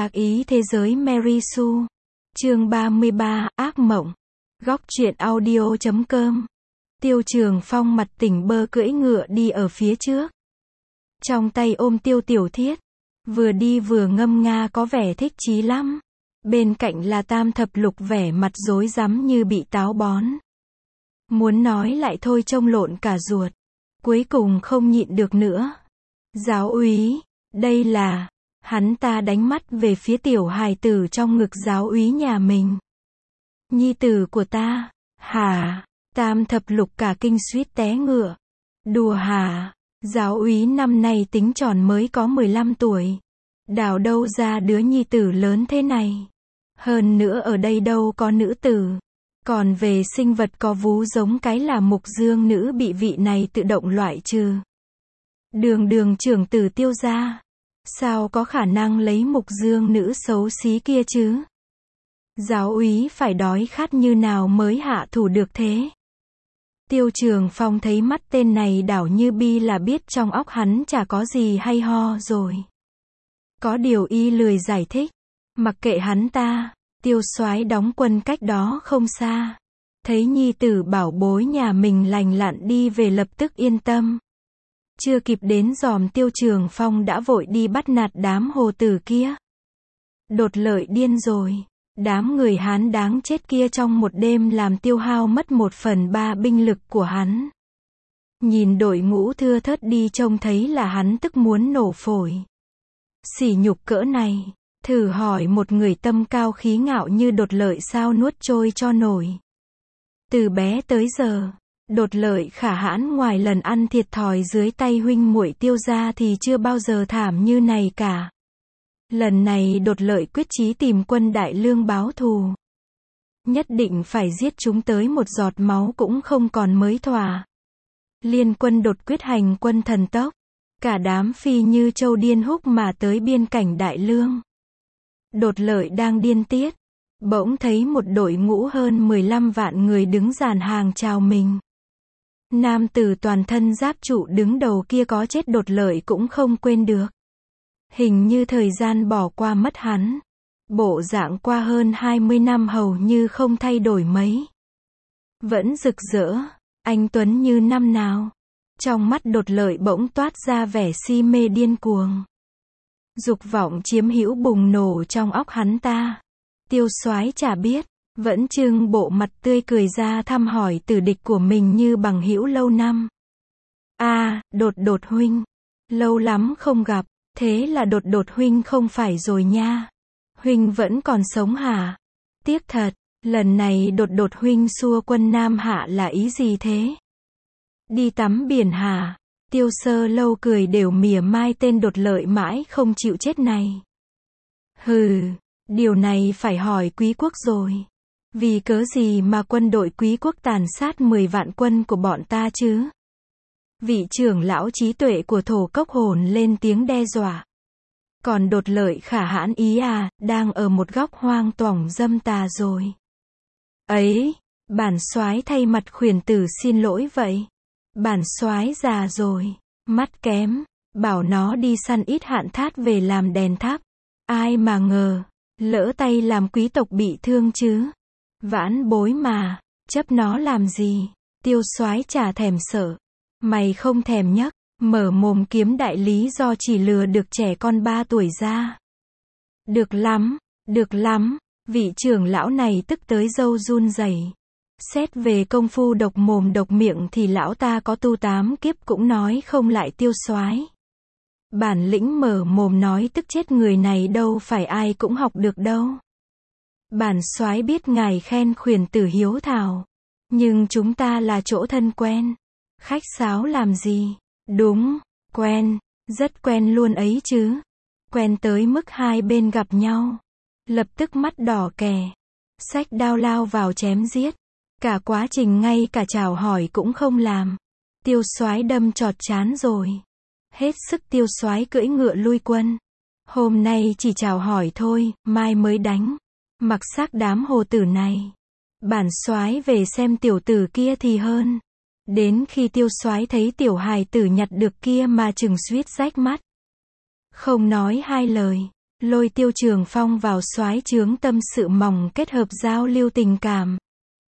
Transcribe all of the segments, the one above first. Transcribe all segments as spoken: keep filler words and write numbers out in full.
Ác ý thế giới Mary Sue. Chương ba mươi ba, ác mộng. Góc truyện audio chấm com. Tiêu Trường Phong mặt tỉnh bơ cưỡi ngựa đi ở phía trước. Trong tay ôm Tiêu Tiểu Thiết. Vừa đi vừa ngâm nga có vẻ thích chí lắm. Bên cạnh là Tam Thập Lục vẻ mặt rối rắm như bị táo bón. Muốn nói lại thôi trông lộn cả ruột. Cuối cùng không nhịn được nữa. Giáo úy, đây là... Hắn ta đánh mắt về phía tiểu hài tử trong ngực giáo úy nhà mình. Nhi tử của ta, hả? Tam Thập Lục cả kinh suýt té ngựa. Đùa hả? Giáo úy năm nay tính tròn mới có mười lăm tuổi. Đào đâu ra đứa nhi tử lớn thế này? Hơn nữa ở đây đâu có nữ tử. Còn về sinh vật có vú giống cái là mục dương nữ bị vị này tự động loại trừ. Đường đường trưởng tử Tiêu gia. Sao có khả năng lấy mục dương nữ xấu xí kia chứ? Giáo úy phải đói khát như nào mới hạ thủ được thế? Tiêu Trường Phong thấy mắt tên này đảo như bi là biết trong óc hắn chả có gì hay ho rồi. Có điều y lười giải thích. Mặc kệ hắn ta, Tiêu soái đóng quân cách đó không xa. Thấy nhi tử bảo bối nhà mình lành lặn đi về lập tức yên tâm. Chưa kịp đến dòm Tiêu Trường Phong đã vội đi bắt nạt đám hồ tử kia. Đột Lợi điên rồi. Đám người Hán đáng chết kia trong một đêm làm tiêu hao mất một phần ba binh lực của hắn. Nhìn đội ngũ thưa thớt đi trông thấy là hắn tức muốn nổ phổi. Sỉ nhục cỡ này, thử hỏi một người tâm cao khí ngạo như Đột Lợi sao nuốt trôi cho nổi. Từ bé tới giờ, Đột Lợi khả hãn ngoài lần ăn thiệt thòi dưới tay huynh muội Tiêu gia thì chưa bao giờ thảm như này cả. Lần này Đột Lợi quyết chí tìm quân Đại Lương báo thù. Nhất định phải giết chúng tới một giọt máu cũng không còn mới thỏa. Liên quân đột quyết hành quân thần tốc. Cả đám phi như châu điên húc mà tới biên cảnh Đại Lương. Đột Lợi đang điên tiết. Bỗng thấy một đội ngũ hơn mười lăm vạn người đứng dàn hàng chào mình. Nam tử toàn thân giáp trụ đứng đầu kia có chết Đột Lợi cũng không quên được. Hình như thời gian bỏ qua mất hắn. Bộ dạng qua hơn hai mươi năm hầu như không thay đổi mấy. Vẫn rực rỡ, anh tuấn như năm nào. Trong mắt Đột Lợi bỗng toát ra vẻ si mê điên cuồng. Dục vọng chiếm hữu bùng nổ trong óc hắn ta. Tiêu soái chả biết, vẫn trưng bộ mặt tươi cười ra thăm hỏi tử địch của mình như bằng hữu lâu năm. A, à, Đột Đột huynh, lâu lắm không gặp, thế là Đột Đột huynh không phải rồi nha. Huynh vẫn còn sống hả? Tiếc thật, lần này Đột Đột huynh xua quân Nam Hạ là ý gì thế? Đi tắm biển hả? Tiêu Sơ Lâu cười đều mỉa mai tên Đột Lợi mãi không chịu chết này. Hừ, điều này phải hỏi Quý quốc rồi. Vì cớ gì mà quân đội Quý quốc tàn sát mười vạn quân của bọn ta chứ? Vị trưởng lão trí tuệ của Thổ Cốc hồn lên tiếng đe dọa. Còn Đột Lợi khả hãn ý à, đang ở một góc hoang toỏng dâm tà rồi. Ấy, bản soái thay mặt khuyển tử xin lỗi vậy. Bản soái già rồi, mắt kém, bảo nó đi săn ít hạn thát về làm đèn thắp. Ai mà ngờ, lỡ tay làm quý tộc bị thương chứ. Vãn bối mà, chấp nó làm gì? Tiêu soái chả thèm sợ. Mày không thèm nhắc, mở mồm kiếm đại lý do chỉ lừa được trẻ con ba tuổi ra. Được lắm, được lắm, vị trưởng lão này tức tới râu run rẩy. Xét về công phu độc mồm độc miệng thì lão ta có tu tám kiếp cũng nói không lại Tiêu soái. Bản lĩnh mở mồm nói tức chết người này đâu phải ai cũng học được đâu. Bản soái biết ngài khen khuyển tử hiếu thảo, nhưng chúng ta là chỗ thân quen. Khách sáo làm gì? Đúng, quen, rất quen luôn ấy chứ. Quen tới mức hai bên gặp nhau, lập tức mắt đỏ kè, xách đao lao vào chém giết. Cả quá trình ngay cả chào hỏi cũng không làm. Tiêu soái đâm chọt chán rồi. Hết sức Tiêu soái cưỡi ngựa lui quân. Hôm nay chỉ chào hỏi thôi, mai mới đánh. Mặc xác đám hồ tử này. Bản soái về xem tiểu tử kia thì hơn. Đến khi Tiêu soái thấy tiểu hài tử nhặt được kia mà chừng suýt rách mắt. Không nói hai lời, lôi Tiêu Trường Phong vào soái trướng tâm sự mỏng kết hợp giao lưu tình cảm.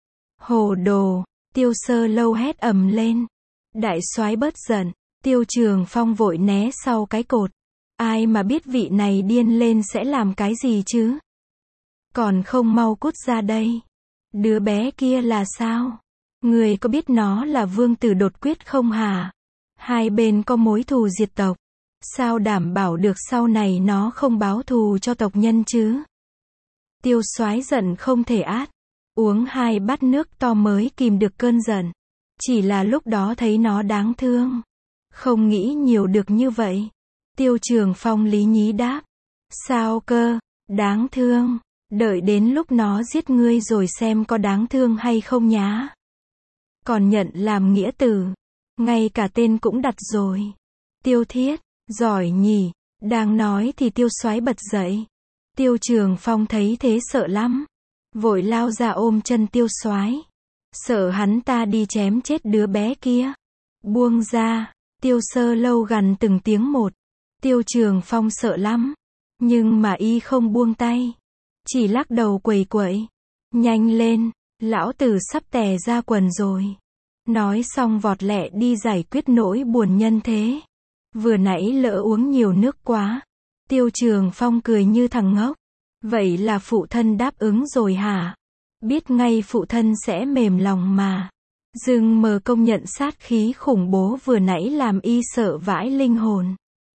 Hồ đồ, Tiêu Sơ Lâu hét ầm lên. Đại soái bớt giận, Tiêu Trường Phong vội né sau cái cột. Ai mà biết vị này điên lên sẽ làm cái gì chứ? Còn không mau cút ra đây. Đứa bé kia là sao? Người có biết nó là vương tử đột quyết không hả? Hai bên có mối thù diệt tộc. Sao đảm bảo được sau này nó không báo thù cho tộc nhân chứ? Tiêu soái giận không thể át. Uống hai bát nước to mới kìm được cơn giận. Chỉ là lúc đó thấy nó đáng thương. Không nghĩ nhiều được như vậy. Tiêu Trường Phong lý nhí đáp. Sao cơ? Đáng thương. Đợi đến lúc nó giết ngươi rồi xem có đáng thương hay không nhá. Còn nhận làm nghĩa tử. Ngay cả tên cũng đặt rồi. Tiêu Thiết, giỏi nhỉ. Đang nói thì Tiêu soái bật dậy. Tiêu Trường Phong thấy thế sợ lắm. Vội lao ra ôm chân Tiêu soái. Sợ hắn ta đi chém chết đứa bé kia. Buông ra. Tiêu Sơ Lâu gằn từng tiếng một. Tiêu Trường Phong sợ lắm. Nhưng mà y không buông tay. Chỉ lắc đầu quẩy quẩy. Nhanh lên, lão tử sắp tè ra quần rồi. Nói xong vọt lẹ đi giải quyết nỗi buồn nhân thế. Vừa nãy lỡ uống nhiều nước quá. Tiêu Trường Phong cười như thằng ngốc. Vậy là phụ thân đáp ứng rồi hả? Biết ngay phụ thân sẽ mềm lòng mà. Dương Mờ công nhận sát khí khủng bố vừa nãy làm y sợ vãi linh hồn.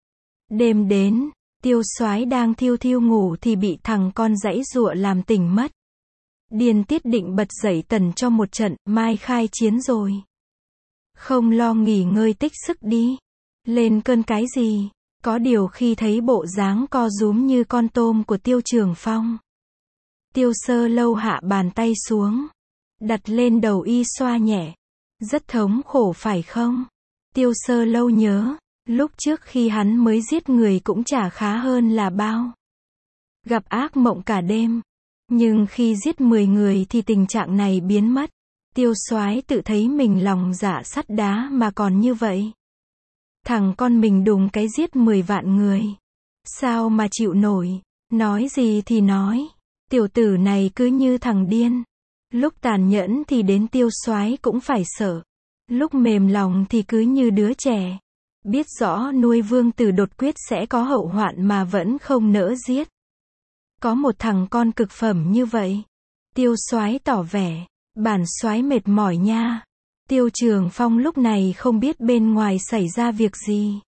Đêm đến, Tiêu soái đang thiêu thiêu ngủ thì bị thằng con giãy giụa làm tỉnh mất. Điền Tiết định bật dậy tần cho một trận, mai khai chiến rồi. Không lo nghỉ ngơi tích sức đi. Lên cơn cái gì? Có điều khi thấy bộ dáng co rúm như con tôm của Tiêu Trường Phong. Tiêu Sơ Lâu hạ bàn tay xuống. Đặt lên đầu y xoa nhẹ. Rất thống khổ phải không? Tiêu Sơ Lâu nhớ. Lúc trước khi hắn mới giết người cũng chả khá hơn là bao. Gặp ác mộng cả đêm. Nhưng khi giết mười người thì tình trạng này biến mất. Tiêu soái tự thấy mình lòng dạ sắt đá mà còn như vậy. Thằng con mình đùng cái giết mười vạn người. Sao mà chịu nổi. Nói gì thì nói. Tiểu tử này cứ như thằng điên. Lúc tàn nhẫn thì đến Tiêu soái cũng phải sợ. Lúc mềm lòng thì cứ như đứa trẻ. Biết rõ nuôi vương tử đột quyết sẽ có hậu hoạn mà vẫn không nỡ giết. Có một thằng con cực phẩm như vậy. Tiêu soái tỏ vẻ. Bản soái mệt mỏi nha. Tiêu Trường Phong lúc này không biết bên ngoài xảy ra việc gì.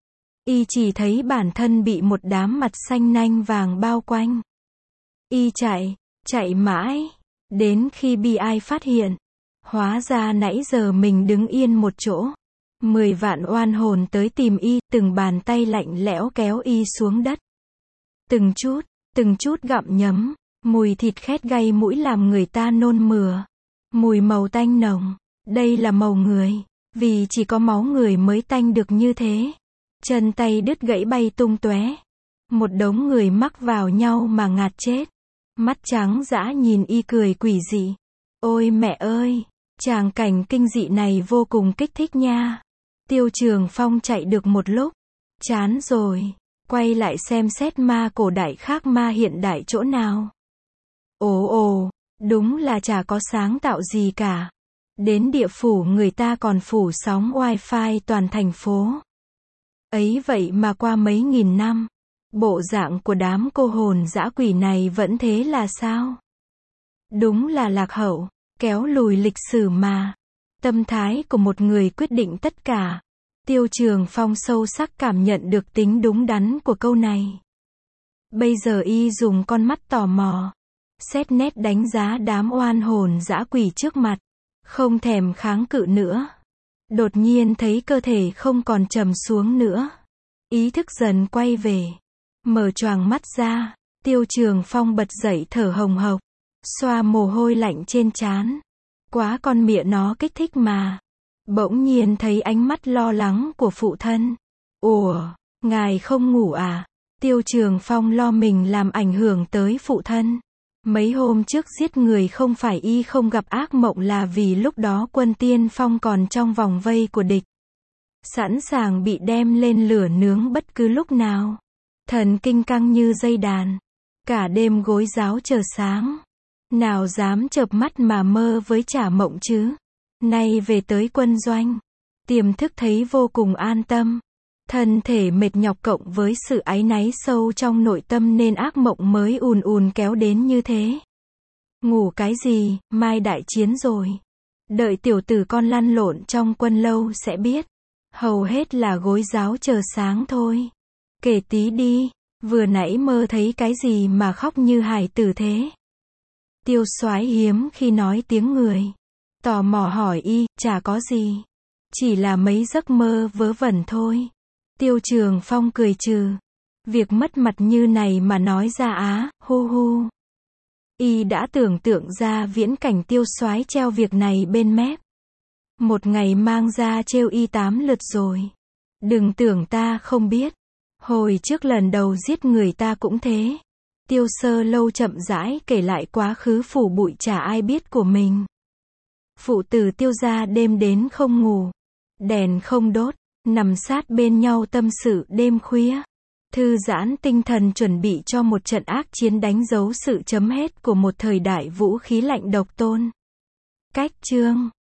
Y chỉ thấy bản thân bị một đám mặt xanh nanh vàng bao quanh. Y chạy, chạy mãi. Đến khi bị ai phát hiện. Hóa ra nãy giờ mình đứng yên một chỗ. Mười vạn oan hồn tới tìm y, từng bàn tay lạnh lẽo kéo y xuống đất. Từng chút, từng chút gặm nhấm, mùi thịt khét gây mũi làm người ta nôn mửa. Mùi màu tanh nồng, đây là màu người, vì chỉ có máu người mới tanh được như thế. Chân tay đứt gãy bay tung tóe. Một đống người mắc vào nhau mà ngạt chết. Mắt trắng dã nhìn y cười quỷ dị. Ôi mẹ ơi, tràng cảnh kinh dị này vô cùng kích thích nha. Tiêu Trường Phong chạy được một lúc. Chán rồi. Quay lại xem xét ma cổ đại khác ma hiện đại chỗ nào. Ồ ồ, đúng là chả có sáng tạo gì cả. Đến địa phủ người ta còn phủ sóng wifi toàn thành phố. Ấy vậy mà qua mấy nghìn năm, bộ dạng của đám cô hồn dã quỷ này vẫn thế là sao? Đúng là lạc hậu, kéo lùi lịch sử mà. Tâm thái của một người quyết định tất cả. Tiêu Trường Phong sâu sắc cảm nhận được tính đúng đắn của câu này. Bây giờ y dùng con mắt tò mò, xét nét đánh giá đám oan hồn dã quỷ trước mặt. Không thèm kháng cự nữa. Đột nhiên thấy cơ thể không còn trầm xuống nữa. Ý thức dần quay về. Mở choàng mắt ra. Tiêu Trường Phong bật dậy thở hồng hộc. Xoa mồ hôi lạnh trên trán. Quá con mẹ nó kích thích mà. Bỗng nhiên thấy ánh mắt lo lắng của phụ thân. Ủa, ngài không ngủ à? Tiêu Trường Phong lo mình làm ảnh hưởng tới phụ thân. Mấy hôm trước giết người không phải y không gặp ác mộng là vì lúc đó quân tiên phong còn trong vòng vây của địch. Sẵn sàng bị đem lên lửa nướng bất cứ lúc nào. Thần kinh căng như dây đàn. Cả đêm gối giáo chờ sáng. Nào dám chợp mắt mà mơ với Trả Mộng chứ. Nay về tới quân doanh. Tiềm thức thấy vô cùng an tâm. Thân thể mệt nhọc cộng với sự áy náy sâu trong nội tâm nên ác mộng mới ùn ùn kéo đến như thế. Ngủ cái gì, mai đại chiến rồi. Đợi tiểu tử con lăn lộn trong quân lâu sẽ biết. Hầu hết là gối giáo chờ sáng thôi. Kể tí đi, vừa nãy mơ thấy cái gì mà khóc như hài tử thế. Tiêu Soái hiếm khi nói tiếng người. Tò mò hỏi y, chả có gì. Chỉ là mấy giấc mơ vớ vẩn thôi. Tiêu Trường Phong cười trừ. Việc mất mặt như này mà nói ra á, hu hu. Y đã tưởng tượng ra viễn cảnh Tiêu Soái treo việc này bên mép. Một ngày mang ra trêu y tám lượt rồi. Đừng tưởng ta không biết. Hồi trước lần đầu giết người ta cũng thế. Tiêu Sơ Lâu chậm rãi kể lại quá khứ phủ bụi chả ai biết của mình. Phụ tử Tiêu gia đêm đến không ngủ. Đèn không đốt. Nằm sát bên nhau tâm sự đêm khuya. Thư giãn tinh thần chuẩn bị cho một trận ác chiến đánh dấu sự chấm hết của một thời đại vũ khí lạnh độc tôn. Cách chương